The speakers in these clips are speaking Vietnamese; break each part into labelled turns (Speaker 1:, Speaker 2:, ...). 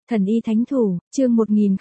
Speaker 1: Thần y thánh thủ, chương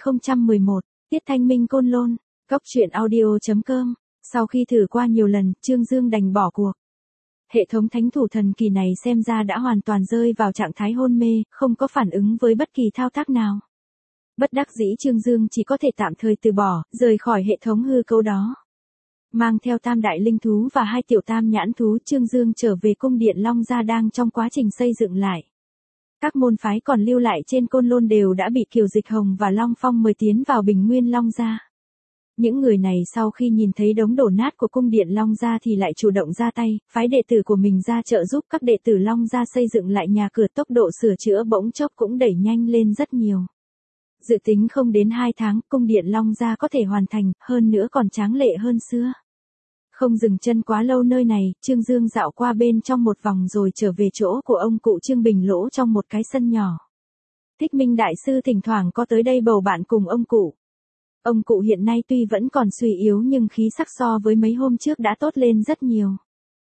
Speaker 1: 1011, Tiết Thanh Minh Côn Lôn, Góc truyện audio.com. Sau khi thử qua nhiều lần, Trương Dương đành bỏ cuộc. Hệ thống thánh thủ thần kỳ này xem ra đã hoàn toàn rơi vào trạng thái hôn mê, không có phản ứng với bất kỳ thao tác nào. Bất đắc dĩ Trương Dương chỉ có thể tạm thời từ bỏ, rời khỏi hệ thống hư cấu đó. Mang theo tam đại linh thú và 2 tiểu tam nhãn thú, Trương Dương trở về cung điện Long Gia đang trong quá trình xây dựng lại. Các môn phái còn lưu lại trên Côn Lôn đều đã bị Kiều Dịch Hồng và Long Phong mời tiến vào Bình Nguyên Long Gia. Những người này sau khi nhìn thấy đống đổ nát của cung điện Long Gia thì lại chủ động ra tay, phái đệ tử của mình ra trợ giúp các đệ tử Long Gia xây dựng lại nhà cửa, tốc độ sửa chữa bỗng chốc cũng đẩy nhanh lên rất nhiều. Dự tính không đến 2 tháng, cung điện Long Gia có thể hoàn thành, hơn nữa còn tráng lệ hơn xưa. Không dừng chân quá lâu nơi này, Trương Dương dạo qua bên trong một vòng rồi trở về chỗ của ông cụ Trương Bình Lỗ trong một cái sân nhỏ. Thích Minh Đại Sư thỉnh thoảng có tới đây bầu bạn cùng ông cụ. Ông cụ hiện nay tuy vẫn còn suy yếu nhưng khí sắc so với mấy hôm trước đã tốt lên rất nhiều.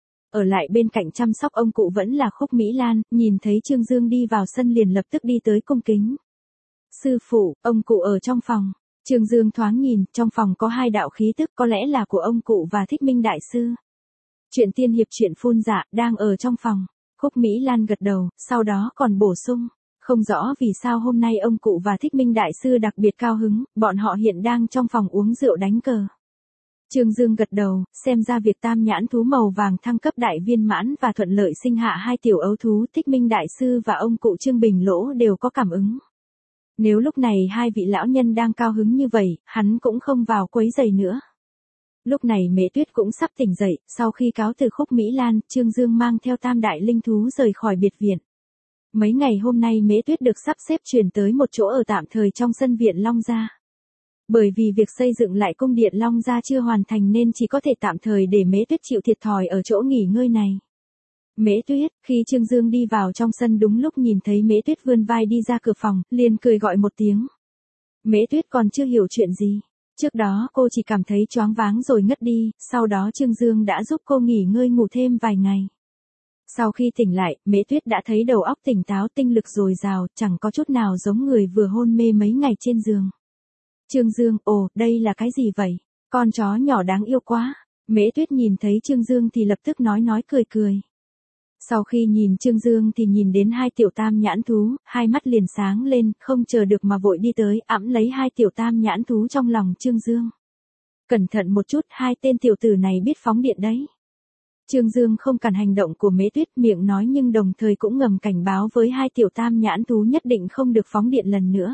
Speaker 1: Ở lại bên cạnh chăm sóc ông cụ vẫn là Khúc Mỹ Lan, nhìn thấy Trương Dương đi vào sân liền lập tức đi tới cung kính. Sư phụ, ông cụ ở trong phòng. Trương Dương thoáng nhìn, trong phòng có 2 đạo khí tức có lẽ là của ông cụ và Thích Minh Đại Sư. Chuyện tiên hiệp chuyện phun dạ, đang ở trong phòng. Khúc Mỹ Lan gật đầu, sau đó còn bổ sung. Không rõ vì sao hôm nay ông cụ và Thích Minh Đại Sư đặc biệt cao hứng, bọn họ hiện đang trong phòng uống rượu đánh cờ. Trương Dương gật đầu, xem ra việc tam nhãn thú màu vàng thăng cấp đại viên mãn và thuận lợi sinh hạ 2 tiểu ấu thú, Thích Minh Đại Sư và ông cụ Trương Bình Lỗ đều có cảm ứng. Nếu lúc này 2 vị lão nhân đang cao hứng như vậy, hắn cũng không vào quấy rầy nữa. Lúc này Mễ Tuyết cũng sắp tỉnh dậy, sau khi cáo từ Khúc Mỹ Lan, Trương Dương mang theo tam đại linh thú rời khỏi biệt viện. Mấy ngày hôm nay Mễ Tuyết được sắp xếp chuyển tới một chỗ ở tạm thời trong sân viện Long Gia. Bởi vì việc xây dựng lại cung điện Long Gia chưa hoàn thành nên chỉ có thể tạm thời để Mễ Tuyết chịu thiệt thòi ở chỗ nghỉ ngơi này. Mễ Tuyết, khi Trương Dương đi vào trong sân đúng lúc nhìn thấy Mễ Tuyết vươn vai đi ra cửa phòng, liền cười gọi một tiếng. Mễ Tuyết còn chưa hiểu chuyện gì. Trước đó cô chỉ cảm thấy choáng váng rồi ngất đi, sau đó Trương Dương đã giúp cô nghỉ ngơi ngủ thêm vài ngày. Sau khi tỉnh lại, Mễ Tuyết đã thấy đầu óc tỉnh táo, tinh lực dồi dào, chẳng có chút nào giống người vừa hôn mê mấy ngày trên giường. Trương Dương, ồ, đây là cái gì vậy? Con chó nhỏ đáng yêu quá. Mễ Tuyết nhìn thấy Trương Dương thì lập tức nói cười. Sau khi nhìn Trương Dương thì nhìn đến 2 tiểu tam nhãn thú, 2 mắt liền sáng lên, không chờ được mà vội đi tới, ẵm lấy 2 tiểu tam nhãn thú trong lòng Trương Dương. Cẩn thận một chút, 2 tên tiểu tử này biết phóng điện đấy. Trương Dương không cản hành động của Mễ Tuyết, miệng nói nhưng đồng thời cũng ngầm cảnh báo với 2 tiểu tam nhãn thú nhất định không được phóng điện lần nữa.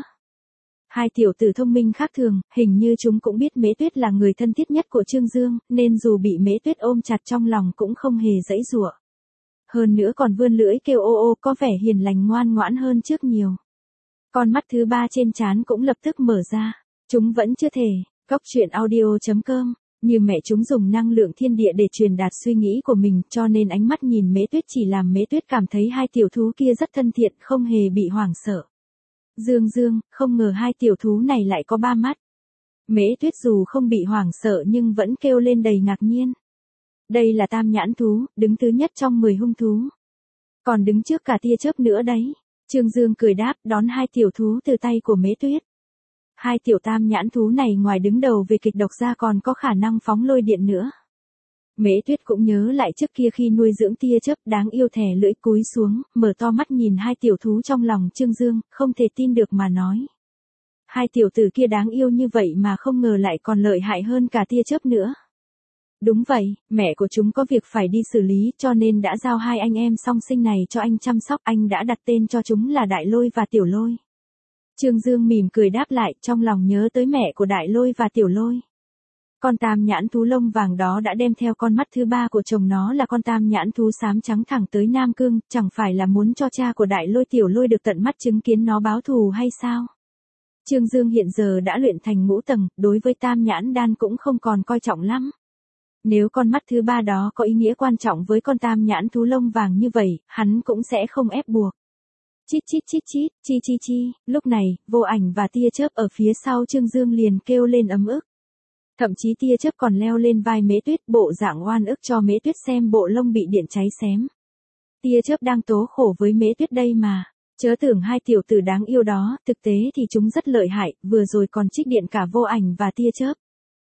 Speaker 1: 2 tiểu tử thông minh khác thường, hình như chúng cũng biết Mễ Tuyết là người thân thiết nhất của Trương Dương, nên dù bị Mễ Tuyết ôm chặt trong lòng cũng không hề giãy giụa. Hơn nữa còn vươn lưỡi kêu ô ô, có vẻ hiền lành ngoan ngoãn hơn trước nhiều. Con mắt thứ 3 trên trán cũng lập tức mở ra. Chúng vẫn chưa thể. Góc truyện audio.com. Như mẹ chúng dùng năng lượng thiên địa để truyền đạt suy nghĩ của mình, cho nên ánh mắt nhìn Mễ Tuyết chỉ làm Mễ Tuyết cảm thấy 2 tiểu thú kia rất thân thiện, không hề bị hoảng sợ. Dương, không ngờ 2 tiểu thú này lại có 3 mắt. Mễ Tuyết dù không bị hoảng sợ nhưng vẫn kêu lên đầy ngạc nhiên. Đây là tam nhãn thú, đứng thứ nhất trong 10 hung thú. Còn đứng trước cả tia chớp nữa đấy. Trương Dương cười đáp, đón 2 tiểu thú từ tay của Mễ Tuyết. 2 tiểu tam nhãn thú này ngoài đứng đầu về kịch độc ra còn có khả năng phóng lôi điện nữa. Mễ Tuyết cũng nhớ lại trước kia khi nuôi dưỡng tia chớp đáng yêu, thè lưỡi cúi xuống, mở to mắt nhìn 2 tiểu thú trong lòng Trương Dương, không thể tin được mà nói. 2 tiểu tử kia đáng yêu như vậy mà không ngờ lại còn lợi hại hơn cả tia chớp nữa. Đúng vậy, mẹ của chúng có việc phải đi xử lý cho nên đã giao 2 anh em song sinh này cho anh chăm sóc, anh đã đặt tên cho chúng là Đại Lôi và Tiểu Lôi. Trương Dương mỉm cười đáp lại, trong lòng nhớ tới mẹ của Đại Lôi và Tiểu Lôi. Con tam nhãn thú lông vàng đó đã đem theo con mắt thứ 3 của chồng nó là con tam nhãn thú xám trắng thẳng tới Nam Cương, chẳng phải là muốn cho cha của Đại Lôi Tiểu Lôi được tận mắt chứng kiến nó báo thù hay sao? Trương Dương hiện giờ đã luyện thành ngũ tầng, đối với tam nhãn đan cũng không còn coi trọng lắm. Nếu con mắt thứ 3 đó có ý nghĩa quan trọng với con tam nhãn thú lông vàng như vậy, hắn cũng sẽ không ép buộc. Chít, chi, lúc này, Vô Ảnh và tia chớp ở phía sau Trương Dương liền kêu lên ấm ức. Thậm chí tia chớp còn leo lên vai Mễ Tuyết, bộ dạng oan ức cho Mễ Tuyết xem bộ lông bị điện cháy xém. Tia chớp đang tố khổ với Mễ Tuyết đây mà. Chớ tưởng hai tiểu tử đáng yêu đó, thực tế thì chúng rất lợi hại, vừa rồi còn trích điện cả Vô Ảnh và Tia Chớp.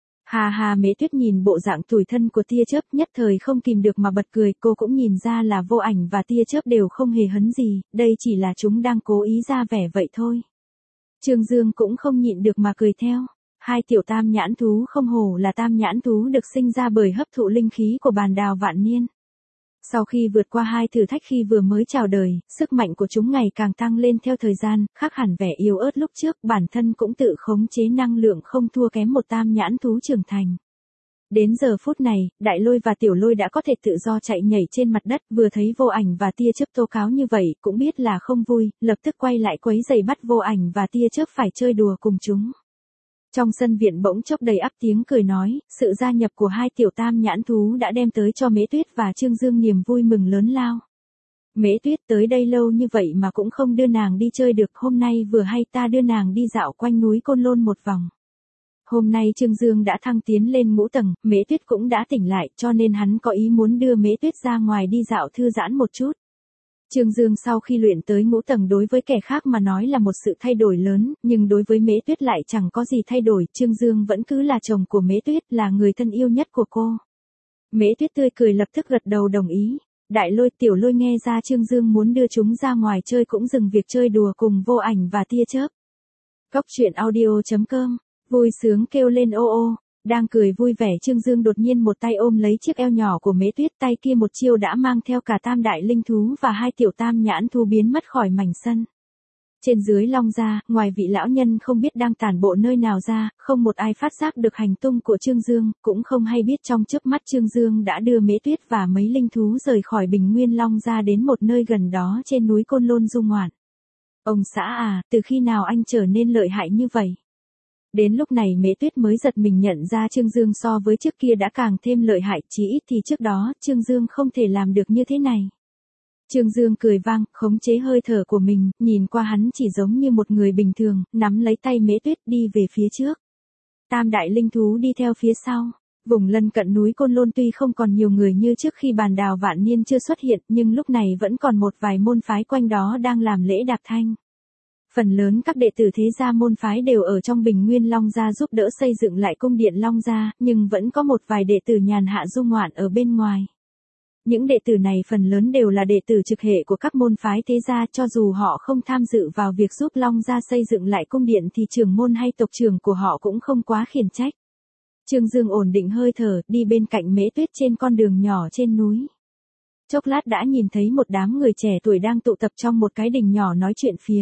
Speaker 1: Hà hà, Mễ Tuyết nhìn bộ dạng tủi thân của Tia Chớp nhất thời không kìm được mà bật cười, cô cũng nhìn ra là Vô Ảnh và Tia Chớp đều không hề hấn gì, đây chỉ là chúng đang cố ý ra vẻ vậy thôi. Trương Dương cũng không nhịn được mà cười theo. Hai tiểu tam nhãn thú không hổ là tam nhãn thú được sinh ra bởi hấp thụ linh khí của bàn đào vạn niên. Sau khi vượt qua hai thử thách khi vừa mới chào đời, sức mạnh của chúng ngày càng tăng lên theo thời gian, khác hẳn vẻ yếu ớt lúc trước, bản thân cũng tự khống chế năng lượng không thua kém một tam nhãn thú trưởng thành. Đến giờ phút này, Đại Lôi và Tiểu Lôi đã có thể tự do chạy nhảy trên mặt đất, vừa thấy Vô Ảnh và Tia Chớp tố cáo như vậy, cũng biết là không vui, lập tức quay lại quấy giày bắt Vô Ảnh và Tia Chớp phải chơi đùa cùng chúng. Trong sân viện bỗng chốc đầy ắp tiếng cười nói, sự gia nhập của hai tiểu tam nhãn thú đã đem tới cho Mễ Tuyết và Trương Dương niềm vui mừng lớn lao. Mễ Tuyết tới đây lâu như vậy mà cũng không đưa nàng đi chơi được, hôm nay vừa hay ta đưa nàng đi dạo quanh núi Côn Lôn một vòng. Hôm nay Trương Dương đã thăng tiến lên ngũ tầng, Mễ Tuyết cũng đã tỉnh lại cho nên hắn có ý muốn đưa Mễ Tuyết ra ngoài đi dạo thư giãn một chút. Trương Dương sau khi luyện tới ngũ tầng đối với kẻ khác mà nói là một sự thay đổi lớn, nhưng đối với Mễ Tuyết lại chẳng có gì thay đổi, Trương Dương vẫn cứ là chồng của Mễ Tuyết, là người thân yêu nhất của cô. Mễ Tuyết tươi cười lập tức gật đầu đồng ý. Đại Lôi, Tiểu Lôi nghe ra Trương Dương muốn đưa chúng ra ngoài chơi cũng dừng việc chơi đùa cùng Vô Ảnh và Tia Chớp. Cốc truyện audio.com, vui sướng kêu lên ô ô. Đang cười vui vẻ Trương Dương đột nhiên một tay ôm lấy chiếc eo nhỏ của Mễ Tuyết, tay kia một chiêu đã mang theo cả tam đại linh thú và hai tiểu tam nhãn thú biến mất khỏi mảnh sân. Trên dưới Long gia, ngoài vị lão nhân không biết đang tản bộ nơi nào ra, không một ai phát giác được hành tung của Trương Dương, cũng không hay biết trong chớp mắt Trương Dương đã đưa Mễ Tuyết và mấy linh thú rời khỏi Bình Nguyên Long gia đến một nơi gần đó trên núi Côn Lôn du ngoạn. Ông xã à, từ khi nào anh trở nên lợi hại như vậy? Đến lúc này Mễ Tuyết mới giật mình nhận ra Trương Dương so với trước kia đã càng thêm lợi hại, chỉ ít thì trước đó Trương Dương không thể làm được như thế này. Trương Dương cười vang, khống chế hơi thở của mình, nhìn qua hắn chỉ giống như một người bình thường, nắm lấy tay Mễ Tuyết đi về phía trước. Tam đại linh thú đi theo phía sau. Vùng lân cận núi Côn Lôn tuy không còn nhiều người như trước khi bàn đào vạn niên chưa xuất hiện, nhưng lúc này vẫn còn một vài môn phái quanh đó đang làm lễ đạp thanh. Phần lớn các đệ tử thế gia môn phái đều ở trong Bình Nguyên Long gia giúp đỡ xây dựng lại cung điện Long gia, nhưng vẫn có một vài đệ tử nhàn hạ du ngoạn ở bên ngoài. Những đệ tử này phần lớn đều là đệ tử trực hệ của các môn phái thế gia, cho dù họ không tham dự vào việc giúp Long gia xây dựng lại cung điện thì trưởng môn hay tộc trưởng của họ cũng không quá khiển trách. Trương Dương ổn định hơi thở, đi bên cạnh Mễ Tuyết trên con đường nhỏ trên núi. Chốc lát đã nhìn thấy một đám người trẻ tuổi đang tụ tập trong một cái đình nhỏ nói chuyện phiếm.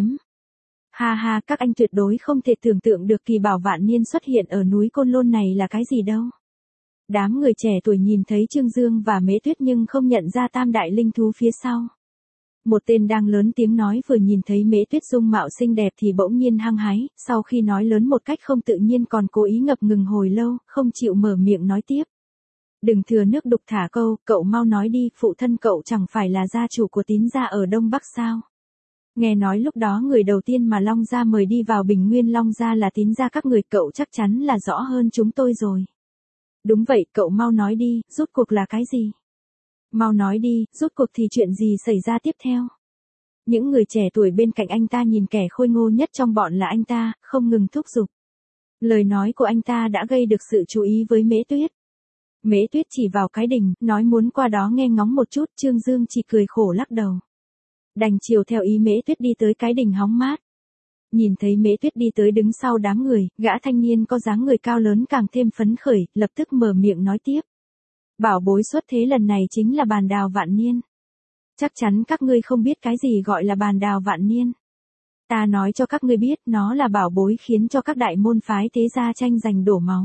Speaker 1: Ha ha, các anh tuyệt đối không thể tưởng tượng được kỳ bảo vạn niên xuất hiện ở núi Côn Lôn này là cái gì đâu. Đám người trẻ tuổi nhìn thấy Trương Dương và Mễ Tuyết nhưng không nhận ra tam đại linh thú phía sau. Một tên đang lớn tiếng nói vừa nhìn thấy Mễ Tuyết dung mạo xinh đẹp thì bỗng nhiên hăng hái, sau khi nói lớn một cách không tự nhiên còn cố ý ngập ngừng hồi lâu, không chịu mở miệng nói tiếp. Đừng thừa nước đục thả câu, cậu mau nói đi, phụ thân cậu chẳng phải là gia chủ của Tín gia ở Đông Bắc sao? Nghe nói lúc đó người đầu tiên mà Long gia mời đi vào Bình Nguyên Long gia là Tín gia các người, cậu chắc chắn là rõ hơn chúng tôi rồi. Đúng vậy, cậu mau nói đi, rốt cuộc là cái gì? Mau nói đi, rốt cuộc thì chuyện gì xảy ra tiếp theo? Những người trẻ tuổi bên cạnh anh ta nhìn kẻ khôi ngô nhất trong bọn là anh ta, không ngừng thúc giục. Lời nói của anh ta đã gây được sự chú ý với Mễ Tuyết. Mễ Tuyết chỉ vào cái đình, nói muốn qua đó nghe ngóng một chút, Trương Dương chỉ cười khổ lắc đầu. Đành chiều theo ý Mễ Tuyết đi tới cái đình hóng mát. Nhìn thấy Mễ Tuyết đi tới đứng sau đám người, gã thanh niên có dáng người cao lớn càng thêm phấn khởi, lập tức mở miệng nói tiếp. Bảo bối xuất thế lần này chính là bàn đào vạn niên. Chắc chắn các ngươi không biết cái gì gọi là bàn đào vạn niên. Ta nói cho các ngươi biết, nó là bảo bối khiến cho các đại môn phái thế gia tranh giành đổ máu.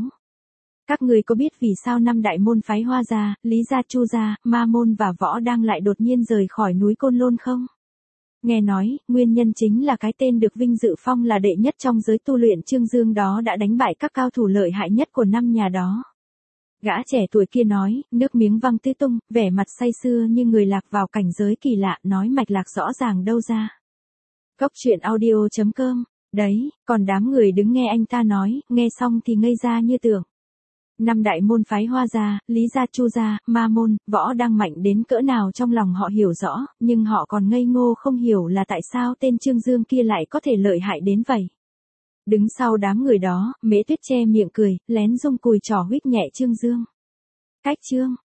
Speaker 1: Các ngươi có biết vì sao năm đại môn phái Hoa gia, Lý gia, Chu gia, Ma môn và Võ đang lại đột nhiên rời khỏi núi Côn Lôn không? Nghe nói, nguyên nhân chính là cái tên được vinh dự phong là đệ nhất trong giới tu luyện Trương Dương đó đã đánh bại các cao thủ lợi hại nhất của năm nhà đó. Gã trẻ tuổi kia nói, nước miếng văng tứ tung, vẻ mặt say sưa như người lạc vào cảnh giới kỳ lạ, nói mạch lạc rõ ràng đâu ra. Cốc truyện audio.com, đấy, còn đám người đứng nghe anh ta nói, nghe xong thì ngây ra như tưởng. Năm đại môn phái Hoa gia, Lý gia, Chu gia, Ma môn, Võ đang mạnh đến cỡ nào trong lòng họ hiểu rõ, nhưng họ còn ngây ngô không hiểu là tại sao tên Trương Dương kia lại có thể lợi hại đến vậy. Đứng sau đám người đó, Mễ Tuyết che miệng cười, lén rung cùi trỏ huýt nhẹ Trương Dương. Cách Trương